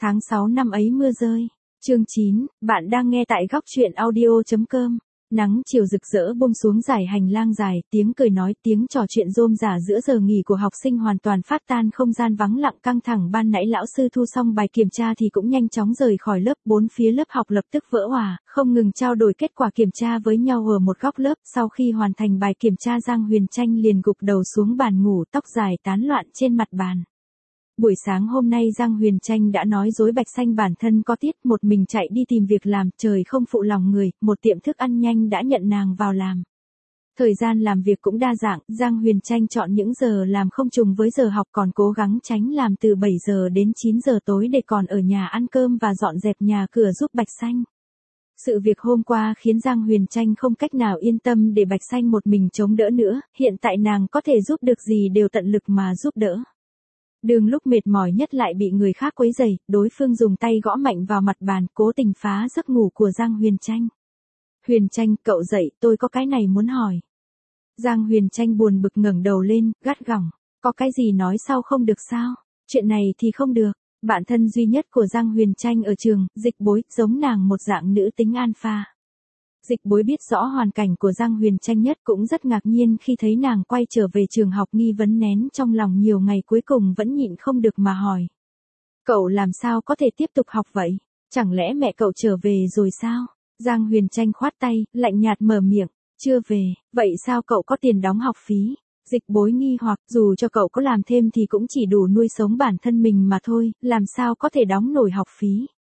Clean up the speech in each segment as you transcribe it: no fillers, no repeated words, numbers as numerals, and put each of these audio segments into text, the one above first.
Tháng 6 năm ấy mưa rơi. Chương 9, bạn đang nghe tại góc truyện audio.com. Nắng chiều rực rỡ buông xuống dải hành lang dài, tiếng cười nói, tiếng trò chuyện rôm rả giữa giờ nghỉ của học sinh hoàn toàn phát tan không gian vắng lặng căng thẳng ban nãy. Lão sư thu xong bài kiểm tra thì cũng nhanh chóng rời khỏi lớp, bốn phía lớp học lập tức vỡ òa, không ngừng trao đổi kết quả kiểm tra với nhau ở một góc lớp. Sau khi hoàn thành bài kiểm tra, Giang Huyền Tranh liền gục đầu xuống bàn ngủ, tóc dài tán loạn trên mặt bàn. Buổi sáng hôm nay Giang Huyền Tranh đã nói dối Bạch Xanh bản thân có tiết, một mình chạy đi tìm việc làm, trời không phụ lòng người, một tiệm thức ăn nhanh đã nhận nàng vào làm. Thời gian làm việc cũng đa dạng, Giang Huyền Tranh chọn những giờ làm không trùng với giờ học, còn cố gắng tránh làm từ 7 giờ đến 9 giờ tối để còn ở nhà ăn cơm và dọn dẹp nhà cửa giúp Bạch Xanh. Sự việc hôm qua khiến Giang Huyền Tranh không cách nào yên tâm để Bạch Xanh một mình chống đỡ nữa, hiện tại nàng có thể giúp được gì đều tận lực mà giúp đỡ. Đường lúc mệt mỏi nhất lại bị người khác quấy rầy, đối phương dùng tay gõ mạnh vào mặt bàn, cố tình phá giấc ngủ của Giang Huyền Tranh. Huyền Tranh, cậu dậy, tôi có cái này muốn hỏi. Giang Huyền Tranh buồn bực ngẩng đầu lên, gắt gỏng, có cái gì nói sau không được sao? Chuyện này thì không được. Bạn thân duy nhất của Giang Huyền Tranh ở trường, Dịch Bối, giống nàng một dạng nữ tính alpha. Dịch Bối biết rõ hoàn cảnh của Giang Huyền Tranh nhất, cũng rất ngạc nhiên khi thấy nàng quay trở về trường học, nghi vấn nén trong lòng nhiều ngày cuối cùng vẫn nhịn không được mà hỏi. Cậu làm sao có thể tiếp tục học vậy? Chẳng lẽ mẹ cậu trở về rồi sao? Giang Huyền Tranh khoát tay, lạnh nhạt mở miệng, chưa về, vậy sao cậu có tiền đóng học phí? Dịch Bối nghi hoặc, dù cho cậu có làm thêm thì cũng chỉ đủ nuôi sống bản thân mình mà thôi, làm sao có thể đóng nổi học phí?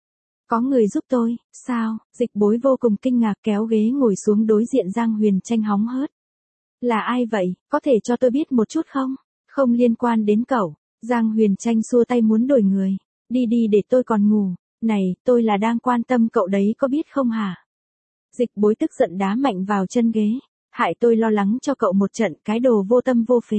Có người giúp tôi, sao? Dịch Bối vô cùng kinh ngạc, kéo ghế ngồi xuống đối diện Giang Huyền Tranh hóng hớt. Là ai vậy, có thể cho tôi biết một chút không? Không liên quan đến cậu. Giang Huyền Tranh xua tay muốn đổi người. Đi đi để tôi còn ngủ. Này, tôi là đang quan tâm cậu đấy, có biết không hả? Dịch Bối tức giận đá mạnh vào chân ghế. Hại tôi lo lắng cho cậu một trận, cái đồ vô tâm vô phế.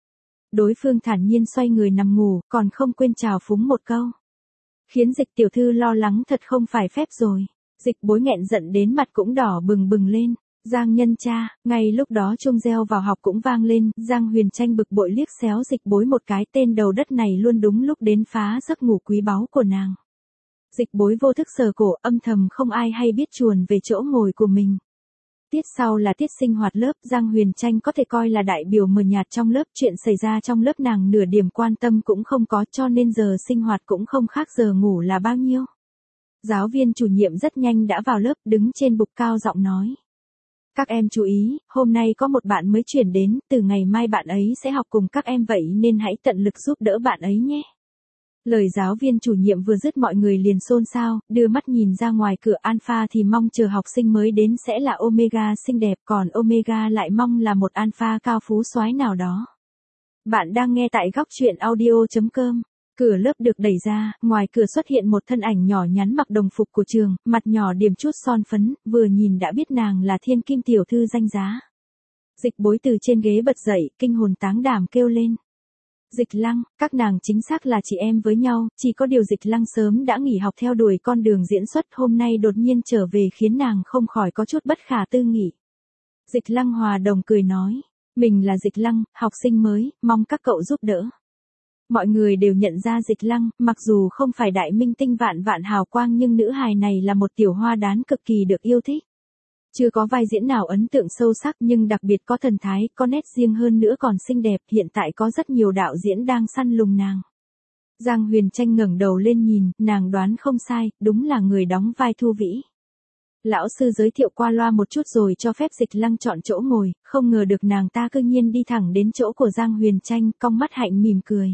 Đối phương thản nhiên xoay người nằm ngủ, còn không quên chào phúng một câu. Khiến Dịch tiểu thư lo lắng thật không phải phép rồi. Dịch Bối nghẹn giận đến mặt cũng đỏ bừng bừng lên. Giang nhân cha, ngay lúc đó chuông reo vào học cũng vang lên, Giang Huyền Tranh bực bội liếc xéo Dịch Bối một cái, tên đầu đất này luôn đúng lúc đến phá giấc ngủ quý báu của nàng. Dịch Bối vô thức sờ cổ, âm thầm không ai hay biết chuồn về chỗ ngồi của mình. Tiết sau là tiết sinh hoạt lớp, Giang Huyền Tranh có thể coi là đại biểu mờ nhạt trong lớp, chuyện xảy ra trong lớp nàng nửa điểm quan tâm cũng không có, cho nên giờ sinh hoạt cũng không khác giờ ngủ là bao nhiêu. Giáo viên chủ nhiệm rất nhanh đã vào lớp, đứng trên bục cao giọng nói. Các em chú ý, hôm nay có một bạn mới chuyển đến, từ ngày mai bạn ấy sẽ học cùng các em, vậy nên hãy tận lực giúp đỡ bạn ấy nhé. Lời giáo viên chủ nhiệm vừa dứt mọi người liền xôn xao, đưa mắt nhìn ra ngoài cửa. Alpha thì mong chờ học sinh mới đến sẽ là Omega xinh đẹp, còn Omega lại mong là một Alpha cao phú soái nào đó. Bạn đang nghe tại góc truyện audio.com. Cửa lớp được đẩy ra, ngoài cửa xuất hiện một thân ảnh nhỏ nhắn mặc đồng phục của trường, mặt nhỏ điểm chút son phấn, vừa nhìn đã biết nàng là Thiên Kim tiểu thư danh giá. Dịch Bối từ trên ghế bật dậy, kinh hồn táng đảm kêu lên. Dịch Lăng, các nàng chính xác là chị em với nhau, chỉ có điều Dịch Lăng sớm đã nghỉ học theo đuổi con đường diễn xuất, hôm nay đột nhiên trở về khiến nàng không khỏi có chút bất khả tư nghị. Dịch Lăng hòa đồng cười nói, mình là Dịch Lăng, học sinh mới, mong các cậu giúp đỡ. Mọi người đều nhận ra Dịch Lăng, mặc dù không phải đại minh tinh vạn vạn hào quang nhưng nữ hài này là một tiểu hoa đán cực kỳ được yêu thích. Chưa có vai diễn nào ấn tượng sâu sắc nhưng đặc biệt có thần thái, có nét riêng hơn nữa còn xinh đẹp, hiện tại có rất nhiều đạo diễn đang săn lùng nàng. Giang Huyền Tranh ngẩng đầu lên nhìn, nàng đoán không sai, đúng là người đóng vai Thu Vĩ. Lão sư giới thiệu qua loa một chút rồi cho phép Dịch Lăng chọn chỗ ngồi, không ngờ được nàng ta cư nhiên đi thẳng đến chỗ của Giang Huyền Tranh, cong mắt hạnh mỉm cười.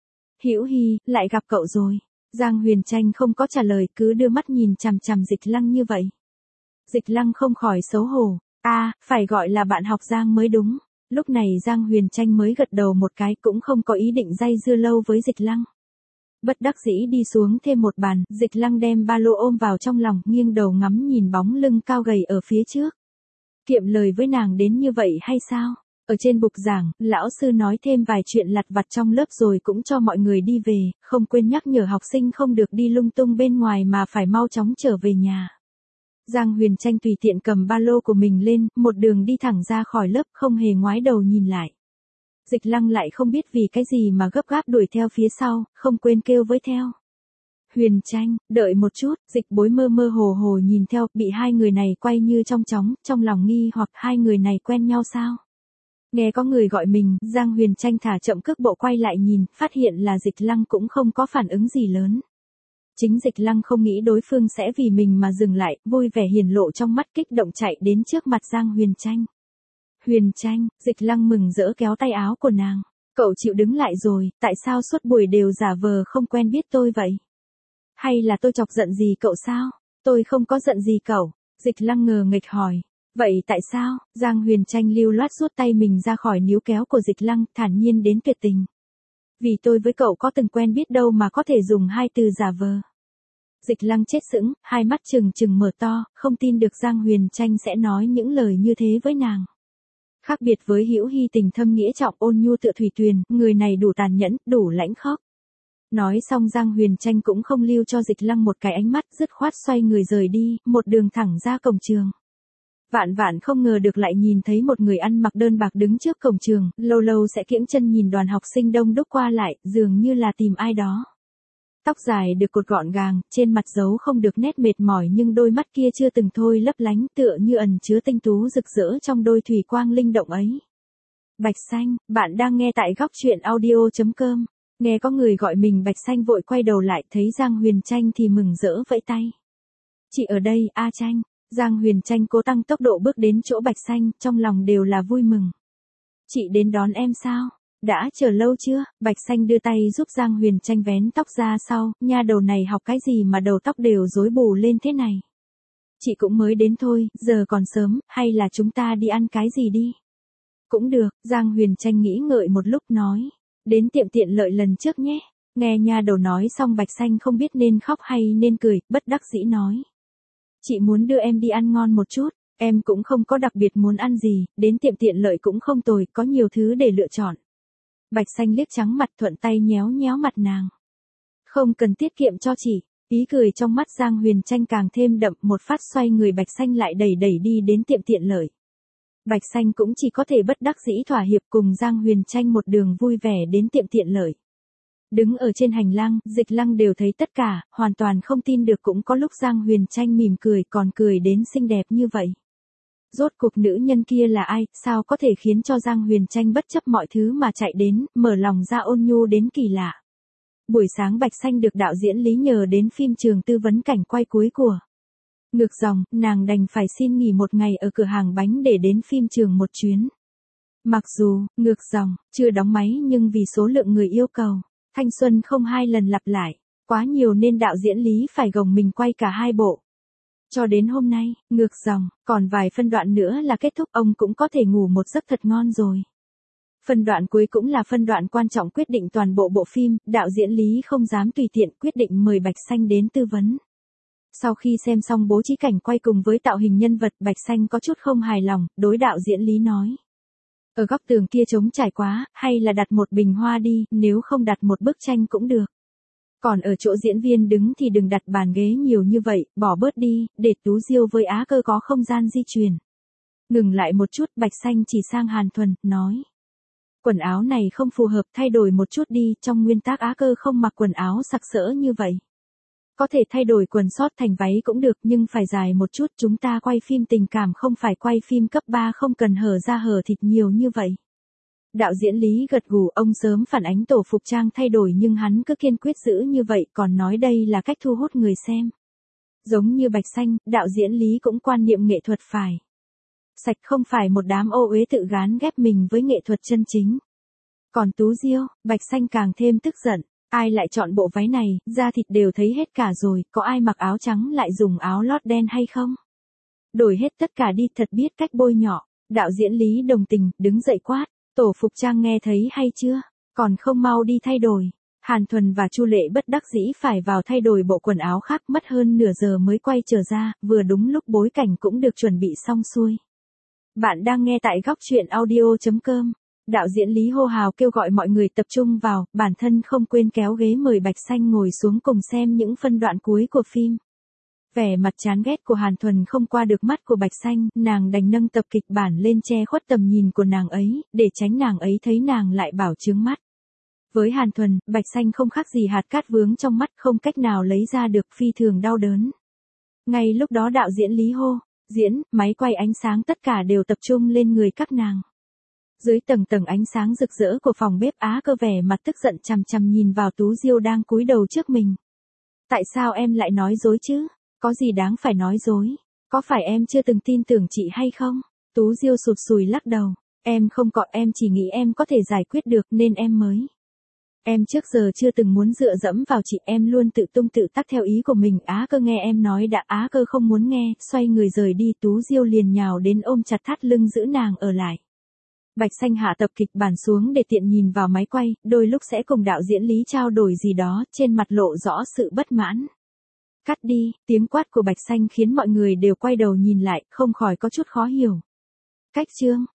Hữu Hi, lại gặp cậu rồi. Giang Huyền Tranh không có trả lời, cứ đưa mắt nhìn chằm chằm Dịch Lăng như vậy. Dịch Lăng không khỏi xấu hổ, phải gọi là bạn học Giang mới đúng. Lúc này Giang Huyền Tranh mới gật đầu một cái, cũng không có ý định dây dưa lâu với Dịch Lăng. Bất đắc dĩ đi xuống thêm một bàn, Dịch Lăng đem ba lô ôm vào trong lòng, nghiêng đầu ngắm nhìn bóng lưng cao gầy ở phía trước. Kiệm lời với nàng đến như vậy hay sao? Ở trên bục giảng, lão sư nói thêm vài chuyện lặt vặt trong lớp rồi cũng cho mọi người đi về, không quên nhắc nhở học sinh không được đi lung tung bên ngoài mà phải mau chóng trở về nhà. Giang Huyền Tranh tùy tiện cầm ba lô của mình lên, một đường đi thẳng ra khỏi lớp, không hề ngoái đầu nhìn lại. Dịch Lăng lại không biết vì cái gì mà gấp gáp đuổi theo phía sau, không quên kêu với theo. Huyền Tranh, đợi một chút, Dịch Bối mơ mơ hồ hồ nhìn theo, bị hai người này quay như trong chóng, trong lòng nghi hoặc hai người này quen nhau sao? Nghe có người gọi mình, Giang Huyền Tranh thả chậm cước bộ quay lại nhìn, phát hiện là Dịch Lăng cũng không có phản ứng gì lớn. Chính Dịch Lăng không nghĩ đối phương sẽ vì mình mà dừng lại, vui vẻ hiển lộ trong mắt kích động chạy đến trước mặt Giang Huyền Tranh. Huyền Tranh, Dịch Lăng mừng rỡ kéo tay áo của nàng. Cậu chịu đứng lại rồi, tại sao suốt buổi đều giả vờ không quen biết tôi vậy? Hay là tôi chọc giận gì cậu sao? Tôi không có giận gì cậu. Dịch Lăng ngờ nghịch hỏi. Vậy tại sao? Giang Huyền Tranh lưu loát rút tay mình ra khỏi níu kéo của Dịch Lăng, thản nhiên đến tuyệt tình. Vì tôi với cậu có từng quen biết đâu mà có thể dùng hai từ giả vờ. Dịch Lăng chết sững, hai mắt trừng trừng mở to, không tin được Giang Huyền Tranh sẽ nói những lời như thế với nàng. Khác biệt với Hữu Hy tình thâm nghĩa trọng ôn nhu tựa thủy tuyền, người này đủ tàn nhẫn, đủ lãnh khốc. Nói xong Giang Huyền Tranh cũng không lưu cho Dịch Lăng một cái ánh mắt, dứt khoát xoay người rời đi, một đường thẳng ra cổng trường. Vạn vạn không ngờ được lại nhìn thấy một người ăn mặc đơn bạc đứng trước cổng trường, lâu lâu sẽ kiễng chân nhìn đoàn học sinh đông đúc qua lại, dường như là tìm ai đó. Tóc dài được cột gọn gàng, trên mặt giấu không được nét mệt mỏi nhưng đôi mắt kia chưa từng thôi lấp lánh tựa như ẩn chứa tinh tú rực rỡ trong đôi thủy quang linh động ấy. Bạch Xanh, bạn đang nghe tại góc truyện audio.com. Nghe có người gọi mình Bạch Xanh vội quay đầu lại thấy Giang Huyền Tranh thì mừng rỡ vẫy tay. Chị ở đây, A Tranh. Giang Huyền Tranh cố tăng tốc độ bước đến chỗ Bạch Xanh, trong lòng đều là vui mừng. Chị đến đón em sao? Đã chờ lâu chưa? Bạch Xanh đưa tay giúp Giang Huyền Tranh vén tóc ra sau, nha đầu này học cái gì mà đầu tóc đều rối bù lên thế này? Chị cũng mới đến thôi, giờ còn sớm, hay là chúng ta đi ăn cái gì đi? Cũng được, Giang Huyền Tranh nghĩ ngợi một lúc nói. Đến tiệm tiện lợi lần trước nhé. Nghe nha đầu nói xong Bạch Xanh không biết nên khóc hay nên cười, bất đắc dĩ nói. Chị muốn đưa em đi ăn ngon một chút, em cũng không có đặc biệt muốn ăn gì, đến tiệm tiện lợi cũng không tồi, có nhiều thứ để lựa chọn. Bạch Xanh liếc trắng mặt thuận tay nhéo nhéo mặt nàng. Không cần tiết kiệm cho chị, ý cười trong mắt Giang Huyền Tranh càng thêm đậm, một phát xoay người Bạch Xanh lại đẩy đi đến tiệm tiện lợi. Bạch Xanh cũng chỉ có thể bất đắc dĩ thỏa hiệp cùng Giang Huyền Tranh một đường vui vẻ đến tiệm tiện lợi. Đứng ở trên hành lang, Dịch Lăng đều thấy tất cả, hoàn toàn không tin được cũng có lúc Giang Huyền Tranh mỉm cười còn cười đến xinh đẹp như vậy. Rốt cuộc nữ nhân kia là ai, sao có thể khiến cho Giang Huyền Tranh bất chấp mọi thứ mà chạy đến, mở lòng ra ôn nhu đến kỳ lạ. Buổi sáng Bạch Xanh được đạo diễn Lý nhờ đến phim trường tư vấn cảnh quay cuối của Ngược Dòng, nàng đành phải xin nghỉ một ngày ở cửa hàng bánh để đến phim trường một chuyến. Mặc dù, Ngược Dòng, chưa đóng máy nhưng vì số lượng người yêu cầu, thanh xuân không hai lần lặp lại, quá nhiều nên đạo diễn Lý phải gồng mình quay cả hai bộ. Cho đến hôm nay, Ngược Dòng, còn vài phân đoạn nữa là kết thúc, ông cũng có thể ngủ một giấc thật ngon rồi. Phân đoạn cuối cũng là phân đoạn quan trọng quyết định toàn bộ bộ phim, đạo diễn Lý không dám tùy tiện quyết định mời Bạch Xanh đến tư vấn. Sau khi xem xong bố trí cảnh quay cùng với tạo hình nhân vật, Bạch Xanh có chút không hài lòng, đối đạo diễn Lý nói. Ở góc tường kia trống trải quá, hay là đặt một bình hoa đi, nếu không đặt một bức tranh cũng được. Còn ở chỗ diễn viên đứng thì đừng đặt bàn ghế nhiều như vậy, bỏ bớt đi, để Tú Diêu với Á Cơ có không gian di chuyển. Ngừng lại một chút, Bạch Xanh chỉ sang Hàn Thuần, nói. Quần áo này không phù hợp, thay đổi một chút đi, trong nguyên tắc Á Cơ không mặc quần áo sặc sỡ như vậy. Có thể thay đổi quần sót thành váy cũng được nhưng phải dài một chút, chúng ta quay phim tình cảm không phải quay phim cấp 3 không cần hở da hở thịt nhiều như vậy. Đạo diễn Lý gật gù, ông sớm phản ánh tổ phục trang thay đổi nhưng hắn cứ kiên quyết giữ như vậy, còn nói đây là cách thu hút người xem. Giống như Bạch Xanh, đạo diễn Lý cũng quan niệm nghệ thuật phải sạch, không phải một đám ô uế tự gán ghép mình với nghệ thuật chân chính. Còn Tú Diêu, Bạch Xanh càng thêm tức giận. Ai lại chọn bộ váy này, da thịt đều thấy hết cả rồi, có ai mặc áo trắng lại dùng áo lót đen hay không? Đổi hết tất cả đi, thật biết cách bôi nhọ. Đạo diễn Lý đồng tình, đứng dậy quát. Tổ phục trang nghe thấy hay chưa? Còn không mau đi thay đổi. Hàn Thuần và Chu Lệ bất đắc dĩ phải vào thay đổi bộ quần áo khác, mất hơn nửa giờ mới quay trở ra, vừa đúng lúc bối cảnh cũng được chuẩn bị xong xuôi. Bạn đang nghe tại góc truyện audio.com. Đạo diễn Lý hô hào kêu gọi mọi người tập trung vào, bản thân không quên kéo ghế mời Bạch Xanh ngồi xuống cùng xem những phân đoạn cuối của phim. Vẻ mặt chán ghét của Hàn Thuần không qua được mắt của Bạch Xanh, nàng đành nâng tập kịch bản lên che khuất tầm nhìn của nàng ấy, để tránh nàng ấy thấy nàng lại bảo chướng mắt. Với Hàn Thuần, Bạch Xanh không khác gì hạt cát vướng trong mắt, không cách nào lấy ra được, phi thường đau đớn. Ngay lúc đó đạo diễn Lý hô, diễn, máy quay, ánh sáng tất cả đều tập trung lên người các nàng. Dưới tầng tầng ánh sáng rực rỡ của phòng bếp, Á Cơ vẻ mặt tức giận chằm chằm nhìn vào Tú Diêu đang cúi đầu trước mình. Tại sao em lại nói dối chứ? Có gì đáng phải nói dối? Có phải em chưa từng tin tưởng chị hay không? Tú Diêu sụt sùi lắc đầu. Em không có, em chỉ nghĩ em có thể giải quyết được nên em mới. Em trước giờ chưa từng muốn dựa dẫm vào chị, em luôn tự tung tự tác theo ý của mình. Á Cơ nghe em nói đã. Á Cơ không muốn nghe, xoay người rời đi. Tú Diêu liền nhào đến ôm chặt thắt lưng giữ nàng ở lại. Bạch Xanh hạ tập kịch bản xuống để tiện nhìn vào máy quay, đôi lúc sẽ cùng đạo diễn Lý trao đổi gì đó, trên mặt lộ rõ sự bất mãn. Cắt đi, tiếng quát của Bạch Xanh khiến mọi người đều quay đầu nhìn lại, không khỏi có chút khó hiểu. Cách chương